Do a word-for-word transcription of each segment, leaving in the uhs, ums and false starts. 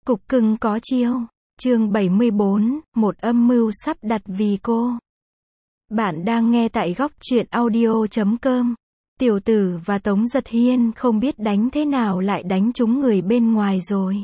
Cục cưng có chiêu. Chương bảy mươi bốn, một âm mưu sắp đặt vì cô. Bạn đang nghe tại góc truyện audio chấm com. Tiểu Tử và Tống Giật Hiên không biết đánh thế nào lại đánh trúng người bên ngoài rồi.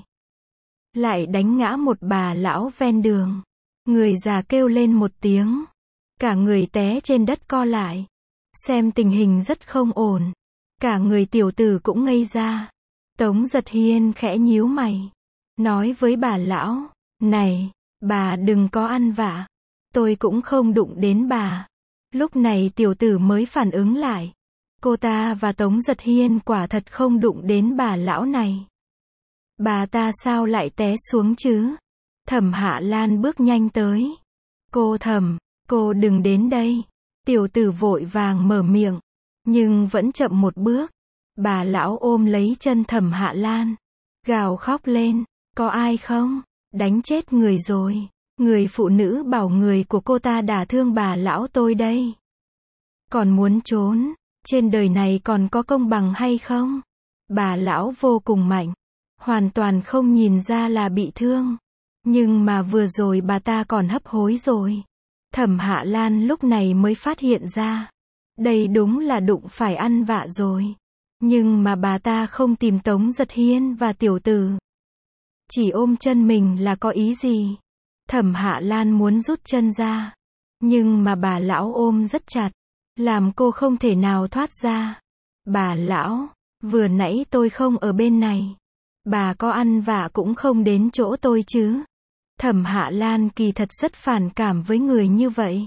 Lại đánh ngã một bà lão ven đường. Người già kêu lên một tiếng. Cả người té trên đất co lại. Xem tình hình rất không ổn. Cả người tiểu tử cũng ngây ra. Tống Giật Hiên khẽ nhíu mày. Nói với bà lão, này, bà đừng có ăn vạ. Tôi cũng không đụng đến bà. Lúc này tiểu tử mới phản ứng lại. Cô ta và Tống Giật Hiên quả thật không đụng đến bà lão này. Bà ta sao lại té xuống chứ? Thẩm Hạ Lan bước nhanh tới. Cô Thẩm, cô đừng đến đây. Tiểu tử vội vàng mở miệng, nhưng vẫn chậm một bước. Bà lão ôm lấy chân Thẩm Hạ Lan, gào khóc lên, có ai không? Đánh chết người rồi. Người phụ nữ bảo người của cô ta đả thương bà lão tôi đây. Còn muốn trốn, trên đời này còn có công bằng hay không? Bà lão vô cùng mạnh, hoàn toàn không nhìn ra là bị thương. Nhưng mà vừa rồi bà ta còn hấp hối rồi. Thẩm Hạ Lan lúc này mới phát hiện ra. Đây đúng là đụng phải ăn vạ rồi. Nhưng mà bà ta không tìm Tống Giật Hiên và tiểu tử. Chỉ ôm chân mình là có ý gì? Thẩm Hạ Lan muốn rút chân ra. Nhưng mà bà lão ôm rất chặt. Làm cô không thể nào thoát ra. Bà lão, vừa nãy tôi không ở bên này. Bà có ăn vạ cũng không đến chỗ tôi chứ. Thẩm Hạ Lan kỳ thật rất phản cảm với người như vậy.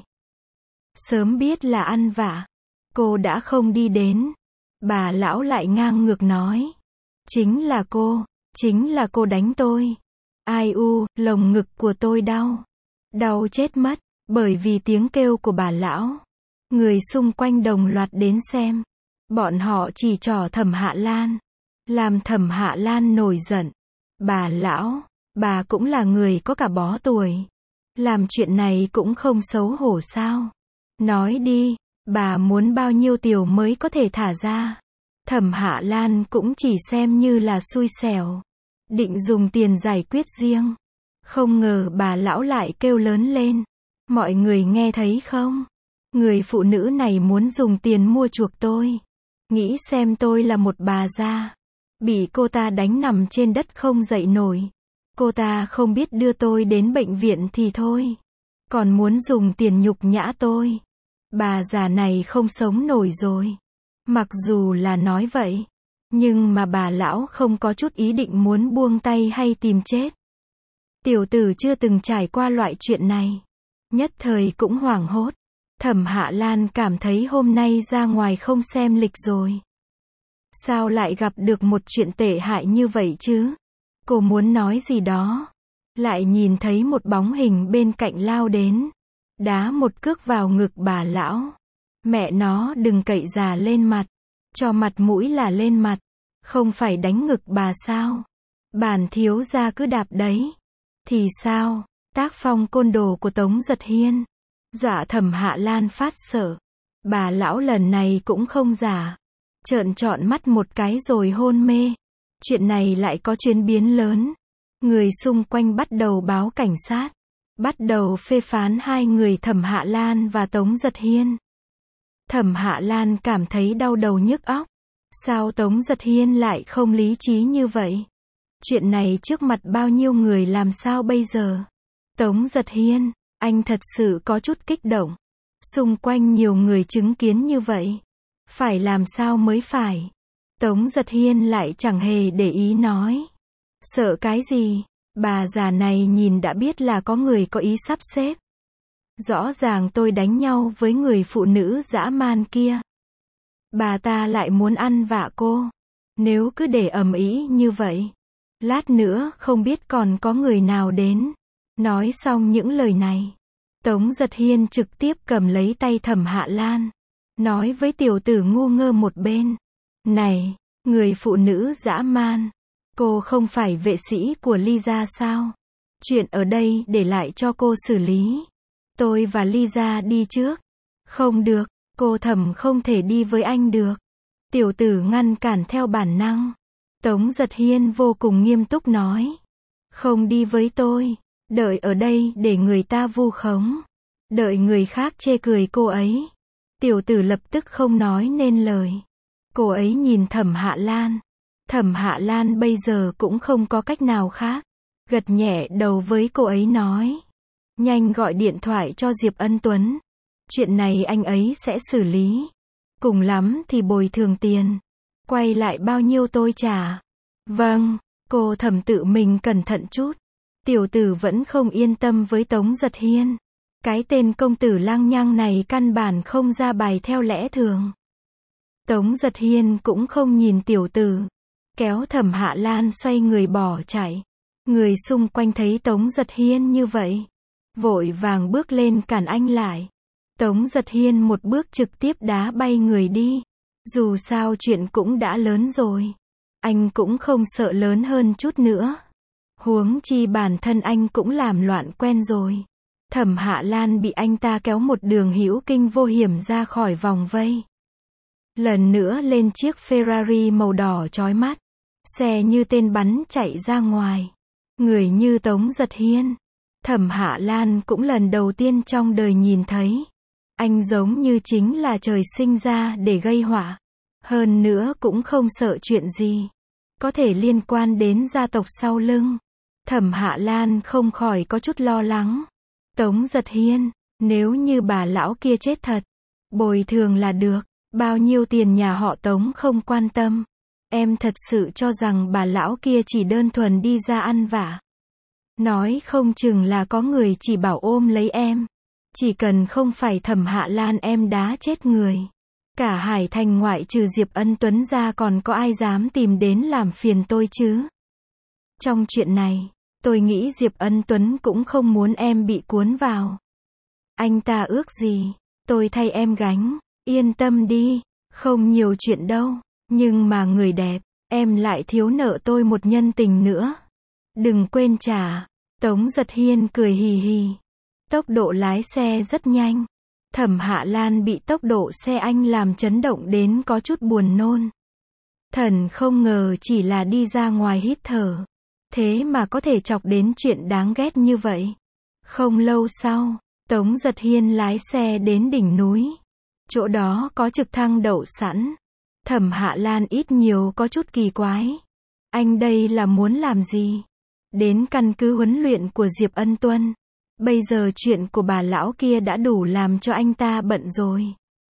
Sớm biết là ăn vạ, cô đã không đi đến. Bà lão lại ngang ngược nói. Chính là cô, chính là cô đánh tôi. Ai u, lồng ngực của tôi đau. Đau chết mất, bởi vì tiếng kêu của bà lão. Người xung quanh đồng loạt đến xem. Bọn họ chỉ trỏ Thẩm Hạ Lan. Làm Thẩm Hạ Lan nổi giận. Bà lão, bà cũng là người có cả bó tuổi. Làm chuyện này cũng không xấu hổ sao? Nói đi, bà muốn bao nhiêu tiểu mới có thể thả ra? Thẩm Hạ Lan cũng chỉ xem như là xui xẻo. Định dùng tiền giải quyết riêng. Không ngờ bà lão lại kêu lớn lên. Mọi người nghe thấy không? Người phụ nữ này muốn dùng tiền mua chuộc tôi. Nghĩ xem tôi là một bà già. Bị cô ta đánh nằm trên đất không dậy nổi. Cô ta không biết đưa tôi đến bệnh viện thì thôi. Còn muốn dùng tiền nhục nhã tôi. Bà già này không sống nổi rồi. Mặc dù là nói vậy. Nhưng mà bà lão không có chút ý định muốn buông tay hay tìm chết. Tiểu tử chưa từng trải qua loại chuyện này. Nhất thời cũng hoảng hốt. Thẩm Hạ Lan cảm thấy hôm nay ra ngoài không xem lịch rồi. Sao lại gặp được một chuyện tệ hại như vậy chứ? Cô muốn nói gì đó. Lại nhìn thấy một bóng hình bên cạnh lao đến. Đá một cước vào ngực bà lão. Mẹ nó đừng cậy già lên mặt. Cho mặt mũi là lên mặt. Không phải đánh ngực bà sao? Bản thiếu gia cứ đạp đấy. Thì sao? Tác phong côn đồ của Tống Giật Hiên. Dọa Thẩm Hạ Lan phát sợ. Bà lão lần này cũng không giả. Trợn trọn mắt một cái rồi hôn mê. Chuyện này lại có chuyển biến lớn. Người xung quanh bắt đầu báo cảnh sát. Bắt đầu phê phán hai người Thẩm Hạ Lan và Tống Giật Hiên. Thẩm Hạ Lan cảm thấy đau đầu nhức óc. Sao Tống Giật Hiên lại không lý trí như vậy? Chuyện này trước mặt bao nhiêu người làm sao bây giờ? Tống Giật Hiên, anh thật sự có chút kích động. Xung quanh nhiều người chứng kiến như vậy. Phải làm sao mới phải? Tống Giật Hiên lại chẳng hề để ý nói. Sợ cái gì? Bà già này nhìn đã biết là có người có ý sắp xếp. Rõ ràng tôi đánh nhau với người phụ nữ dã man kia. Bà ta lại muốn ăn vạ cô. Nếu cứ để ầm ĩ như vậy, lát nữa không biết còn có người nào đến. Nói xong những lời này, Tống Giật Hiên trực tiếp cầm lấy tay Thẩm Hạ Lan. Nói với tiểu tử ngu ngơ một bên. Này, người phụ nữ dã man. Cô không phải vệ sĩ của Ly gia sao? Chuyện ở đây để lại cho cô xử lý. Tôi và Ly gia đi trước. Không được, cô Thẩm không thể đi với anh được. Tiểu tử ngăn cản theo bản năng. Tống Giật Hiên vô cùng nghiêm túc nói. Không đi với tôi. Đợi ở đây để người ta vu khống. Đợi người khác chê cười cô ấy. Tiểu tử lập tức không nói nên lời. Cô ấy nhìn Thẩm Hạ Lan. Thẩm Hạ Lan bây giờ cũng không có cách nào khác. Gật nhẹ đầu với cô ấy nói. Nhanh gọi điện thoại cho Diệp Ân Tuấn. Chuyện này anh ấy sẽ xử lý. Cùng lắm thì bồi thường tiền. Quay lại bao nhiêu tôi trả. Vâng, cô Thẩm tự mình cẩn thận chút. Tiểu tử vẫn không yên tâm với Tống Giật Hiên. Cái tên công tử lang nhang này căn bản không ra bài theo lẽ thường. Tống Giật Hiên cũng không nhìn tiểu tử. Kéo Thẩm Hạ Lan xoay người bỏ chạy. Người xung quanh thấy Tống Giật Hiên như vậy. Vội vàng bước lên cản anh lại. Tống Giật Hiên một bước trực tiếp đá bay người đi. Dù sao chuyện cũng đã lớn rồi. Anh cũng không sợ lớn hơn chút nữa. Huống chi bản thân anh cũng làm loạn quen rồi. Thẩm Hạ Lan bị anh ta kéo một đường hữu kinh vô hiểm ra khỏi vòng vây. Lần nữa lên chiếc Ferrari màu đỏ chói mắt. Xe như tên bắn chạy ra ngoài. Người như Tống Giật Hiên. Thẩm Hạ Lan cũng lần đầu tiên trong đời nhìn thấy. Anh giống như chính là trời sinh ra để gây họa. Hơn nữa cũng không sợ chuyện gì. Có thể liên quan đến gia tộc sau lưng. Thẩm Hạ Lan không khỏi có chút lo lắng. Tống Giật Hiên, nếu như bà lão kia chết thật, bồi thường là được. Bao nhiêu tiền nhà họ Tống không quan tâm. Em thật sự cho rằng bà lão kia chỉ đơn thuần đi ra ăn vạ. Nói không chừng là có người chỉ bảo ôm lấy em. Chỉ cần không phải Thẩm Hạ Lan em đá chết người. Cả Hải Thành ngoại trừ Diệp Ân Tuấn ra còn có ai dám tìm đến làm phiền tôi chứ? Trong chuyện này, tôi nghĩ Diệp Ân Tuấn cũng không muốn em bị cuốn vào. Anh ta ước gì? Tôi thay em gánh. Yên tâm đi, không nhiều chuyện đâu. Nhưng mà người đẹp, em lại thiếu nợ tôi một nhân tình nữa. Đừng quên trả. Tống Giật Hiên cười hì hì. Tốc độ lái xe rất nhanh. Thẩm Hạ Lan bị tốc độ xe anh làm chấn động đến có chút buồn nôn. Thần không ngờ chỉ là đi ra ngoài hít thở. Thế mà có thể chọc đến chuyện đáng ghét như vậy. Không lâu sau, Tống Giật Hiên lái xe đến đỉnh núi. Chỗ đó có trực thăng đậu sẵn. Thẩm Hạ Lan ít nhiều có chút kỳ quái. Anh đây là muốn làm gì? Đến căn cứ huấn luyện của Diệp Ân Tuấn. Bây giờ chuyện của bà lão kia đã đủ làm cho anh ta bận rồi.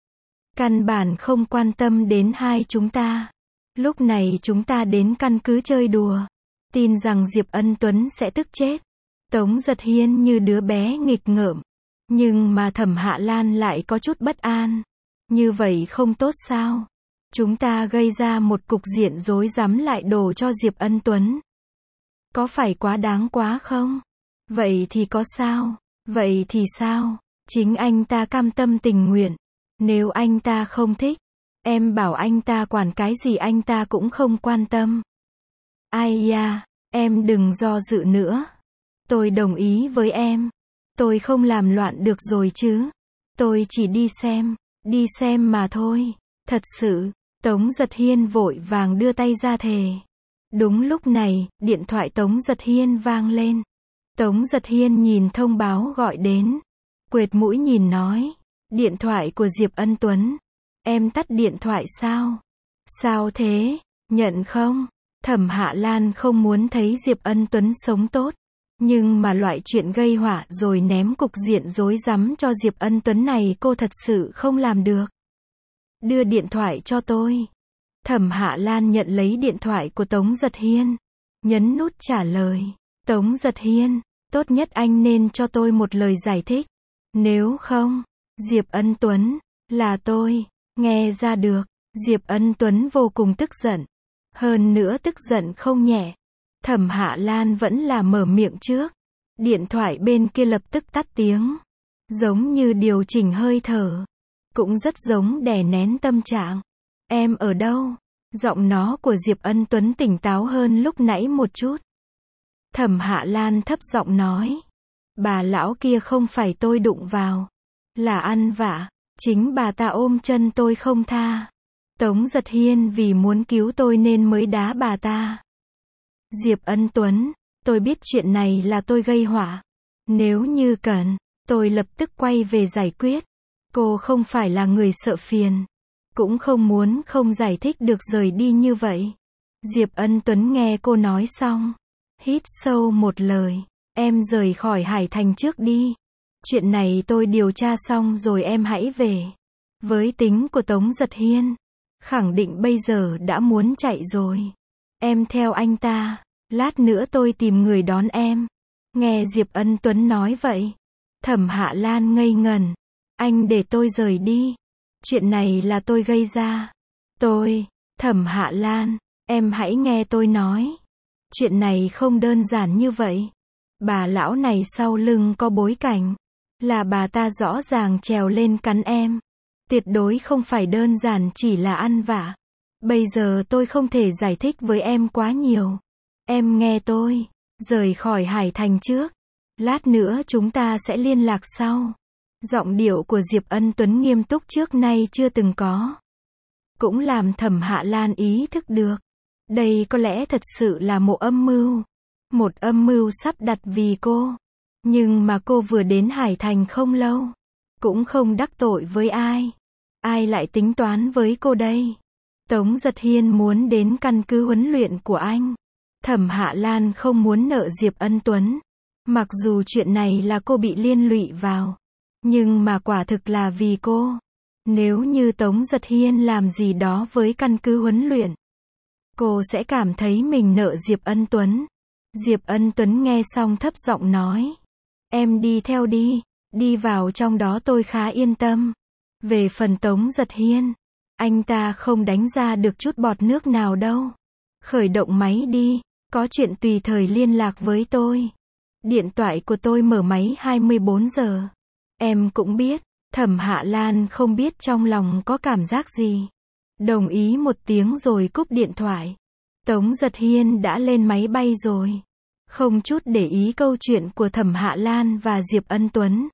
Căn bản không quan tâm đến hai chúng ta. Lúc này chúng ta đến căn cứ chơi đùa. Tin rằng Diệp Ân Tuấn sẽ tức chết. Tống Giật Hiên như đứa bé nghịch ngợm. Nhưng mà Thẩm Hạ Lan lại có chút bất an. Như vậy không tốt sao? Chúng ta gây ra một cục diện rối rắm lại đổ cho Diệp Ân Tuấn. Có phải quá đáng quá không? Vậy thì có sao? Vậy thì sao? Chính anh ta cam tâm tình nguyện. Nếu anh ta không thích, em bảo anh ta quản cái gì anh ta cũng không quan tâm. Ai da, em đừng do dự nữa. Tôi đồng ý với em. Tôi không làm loạn được rồi chứ. Tôi chỉ đi xem, đi xem mà thôi. Thật sự, Tống Giật Hiên vội vàng đưa tay ra thề. Đúng lúc này, điện thoại Tống Giật Hiên vang lên. Tống Giật Hiên nhìn thông báo gọi đến. Quệt mũi nhìn nói. Điện thoại của Diệp Ân Tuấn. Em tắt điện thoại sao? Sao thế? Nhận không? Thẩm Hạ Lan không muốn thấy Diệp Ân Tuấn sống tốt. Nhưng mà loại chuyện gây họa rồi ném cục diện rối rắm cho Diệp Ân Tuấn này cô thật sự không làm được. Đưa điện thoại cho tôi. Thẩm Hạ Lan nhận lấy điện thoại của Tống Giật Hiên. Nhấn nút trả lời. Tống Giật Hiên, tốt nhất anh nên cho tôi một lời giải thích. Nếu không, Diệp Ân Tuấn, là tôi, nghe ra được. Diệp Ân Tuấn vô cùng tức giận. Hơn nữa tức giận không nhẹ. Thẩm Hạ Lan vẫn là mở miệng trước. Điện thoại bên kia lập tức tắt tiếng. Giống như điều chỉnh hơi thở. Cũng rất giống đè nén tâm trạng. Em ở đâu? Giọng nó của Diệp Ân Tuấn tỉnh táo hơn lúc nãy một chút. Thẩm Hạ Lan thấp giọng nói. Bà lão kia không phải tôi đụng vào. Là ăn vạ. Chính bà ta ôm chân tôi không tha. Tống Giật Hiên vì muốn cứu tôi nên mới đá bà ta. Diệp Ân Tuấn, Tôi biết chuyện này là tôi gây họa. Nếu như cần, tôi lập tức quay về giải quyết. Cô không phải là người sợ phiền. Cũng không muốn không giải thích được rời đi như vậy. Diệp Ân Tuấn nghe cô nói xong. Hít sâu một lời. Em rời khỏi Hải Thành trước đi. Chuyện này tôi điều tra xong rồi em hãy về. Với tính của Tống Giật Hiên, khẳng định bây giờ đã muốn chạy rồi. Em theo anh ta. Lát nữa tôi tìm người đón em. Nghe Diệp Ân Tuấn nói vậy, Thẩm Hạ Lan ngây ngẩn. Anh để tôi rời đi. Chuyện này là tôi gây ra. Tôi, Thẩm Hạ Lan, em hãy nghe tôi nói. Chuyện này không đơn giản như vậy. Bà lão này sau lưng có bối cảnh. Là bà ta rõ ràng trèo lên cắn em. Tuyệt đối không phải đơn giản chỉ là ăn vạ. Bây giờ tôi không thể giải thích với em quá nhiều. Em nghe tôi. Rời khỏi Hải Thành trước. Lát nữa chúng ta sẽ liên lạc sau. Giọng điệu của Diệp Ân Tuấn nghiêm túc trước nay chưa từng có. Cũng làm Thẩm Hạ Lan ý thức được. Đây có lẽ thật sự là một âm mưu. Một âm mưu sắp đặt vì cô. Nhưng mà cô vừa đến Hải Thành không lâu. Cũng không đắc tội với ai. Ai lại tính toán với cô đây? Tống Giật Hiên muốn đến căn cứ huấn luyện của anh. Thẩm Hạ Lan không muốn nợ Diệp Ân Tuấn. Mặc dù chuyện này là cô bị liên lụy vào. Nhưng mà quả thực là vì cô. Nếu như Tống Giật Hiên làm gì đó với căn cứ huấn luyện, cô sẽ cảm thấy mình nợ Diệp Ân Tuấn. Diệp Ân Tuấn nghe xong thấp giọng nói. Em đi theo đi. Đi vào trong đó tôi khá yên tâm. Về phần Tống Giật Hiên, anh ta không đánh ra được chút bọt nước nào đâu. Khởi động máy đi. Có chuyện tùy thời liên lạc với tôi. Điện thoại của tôi mở máy hai mươi bốn giờ. Em cũng biết. Thẩm Hạ Lan không biết trong lòng có cảm giác gì. Đồng ý một tiếng rồi cúp điện thoại. Tống Giật Hiên đã lên máy bay rồi. Không chút để ý câu chuyện của Thẩm Hạ Lan và Diệp Ân Tuấn.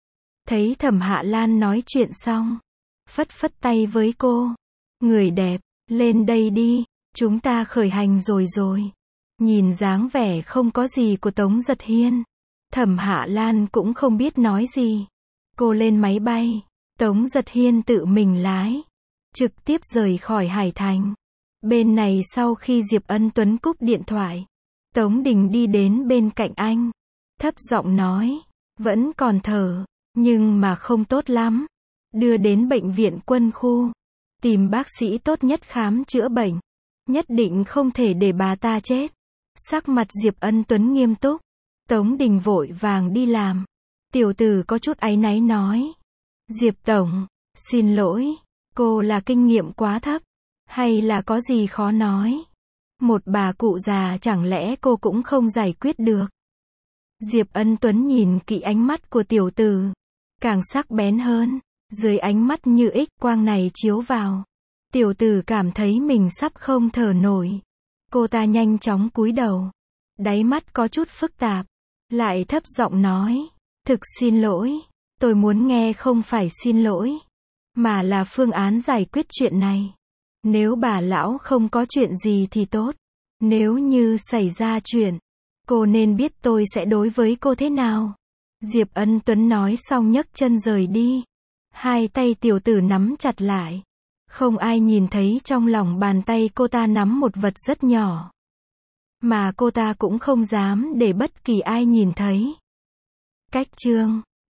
Thấy Thẩm Hạ Lan nói chuyện xong, phất phất tay với cô. Người đẹp, lên đây đi. Chúng ta khởi hành rồi rồi. Nhìn dáng vẻ không có gì của Tống Giật Hiên, Thẩm Hạ Lan cũng không biết nói gì. Cô lên máy bay. Tống Giật Hiên tự mình lái. Trực tiếp rời khỏi Hải Thành. Bên này sau khi Diệp Ân Tuấn cúp điện thoại, Tống Đình đi đến bên cạnh anh. Thấp giọng nói. Vẫn còn thở. Nhưng mà không tốt lắm. Đưa đến bệnh viện quân khu. Tìm bác sĩ tốt nhất khám chữa bệnh. Nhất định không thể để bà ta chết. Sắc mặt Diệp Ân Tuấn nghiêm túc. Tống Đình vội vàng đi làm. Tiểu tử có chút áy náy nói. Diệp Tổng, xin lỗi. Cô là kinh nghiệm quá thấp. Hay là có gì khó nói. Một bà cụ già chẳng lẽ cô cũng không giải quyết được. Diệp Ân Tuấn nhìn kỹ ánh mắt của tiểu tử. Càng sắc bén hơn. Dưới ánh mắt như X quang này chiếu vào. Tiểu tử cảm thấy mình sắp không thở nổi. Cô ta nhanh chóng cúi đầu. Đáy mắt có chút phức tạp. Lại thấp giọng nói. Thực xin lỗi. Tôi muốn nghe không phải xin lỗi. Mà là phương án giải quyết chuyện này. Nếu bà lão không có chuyện gì thì tốt. Nếu như xảy ra chuyện, cô nên biết tôi sẽ đối với cô thế nào. Diệp Ân Tuấn nói xong nhấc chân rời đi. Hai tay tiểu tử nắm chặt lại. Không ai nhìn thấy trong lòng bàn tay cô ta nắm một vật rất nhỏ. Mà cô ta cũng không dám để bất kỳ ai nhìn thấy. Cách chương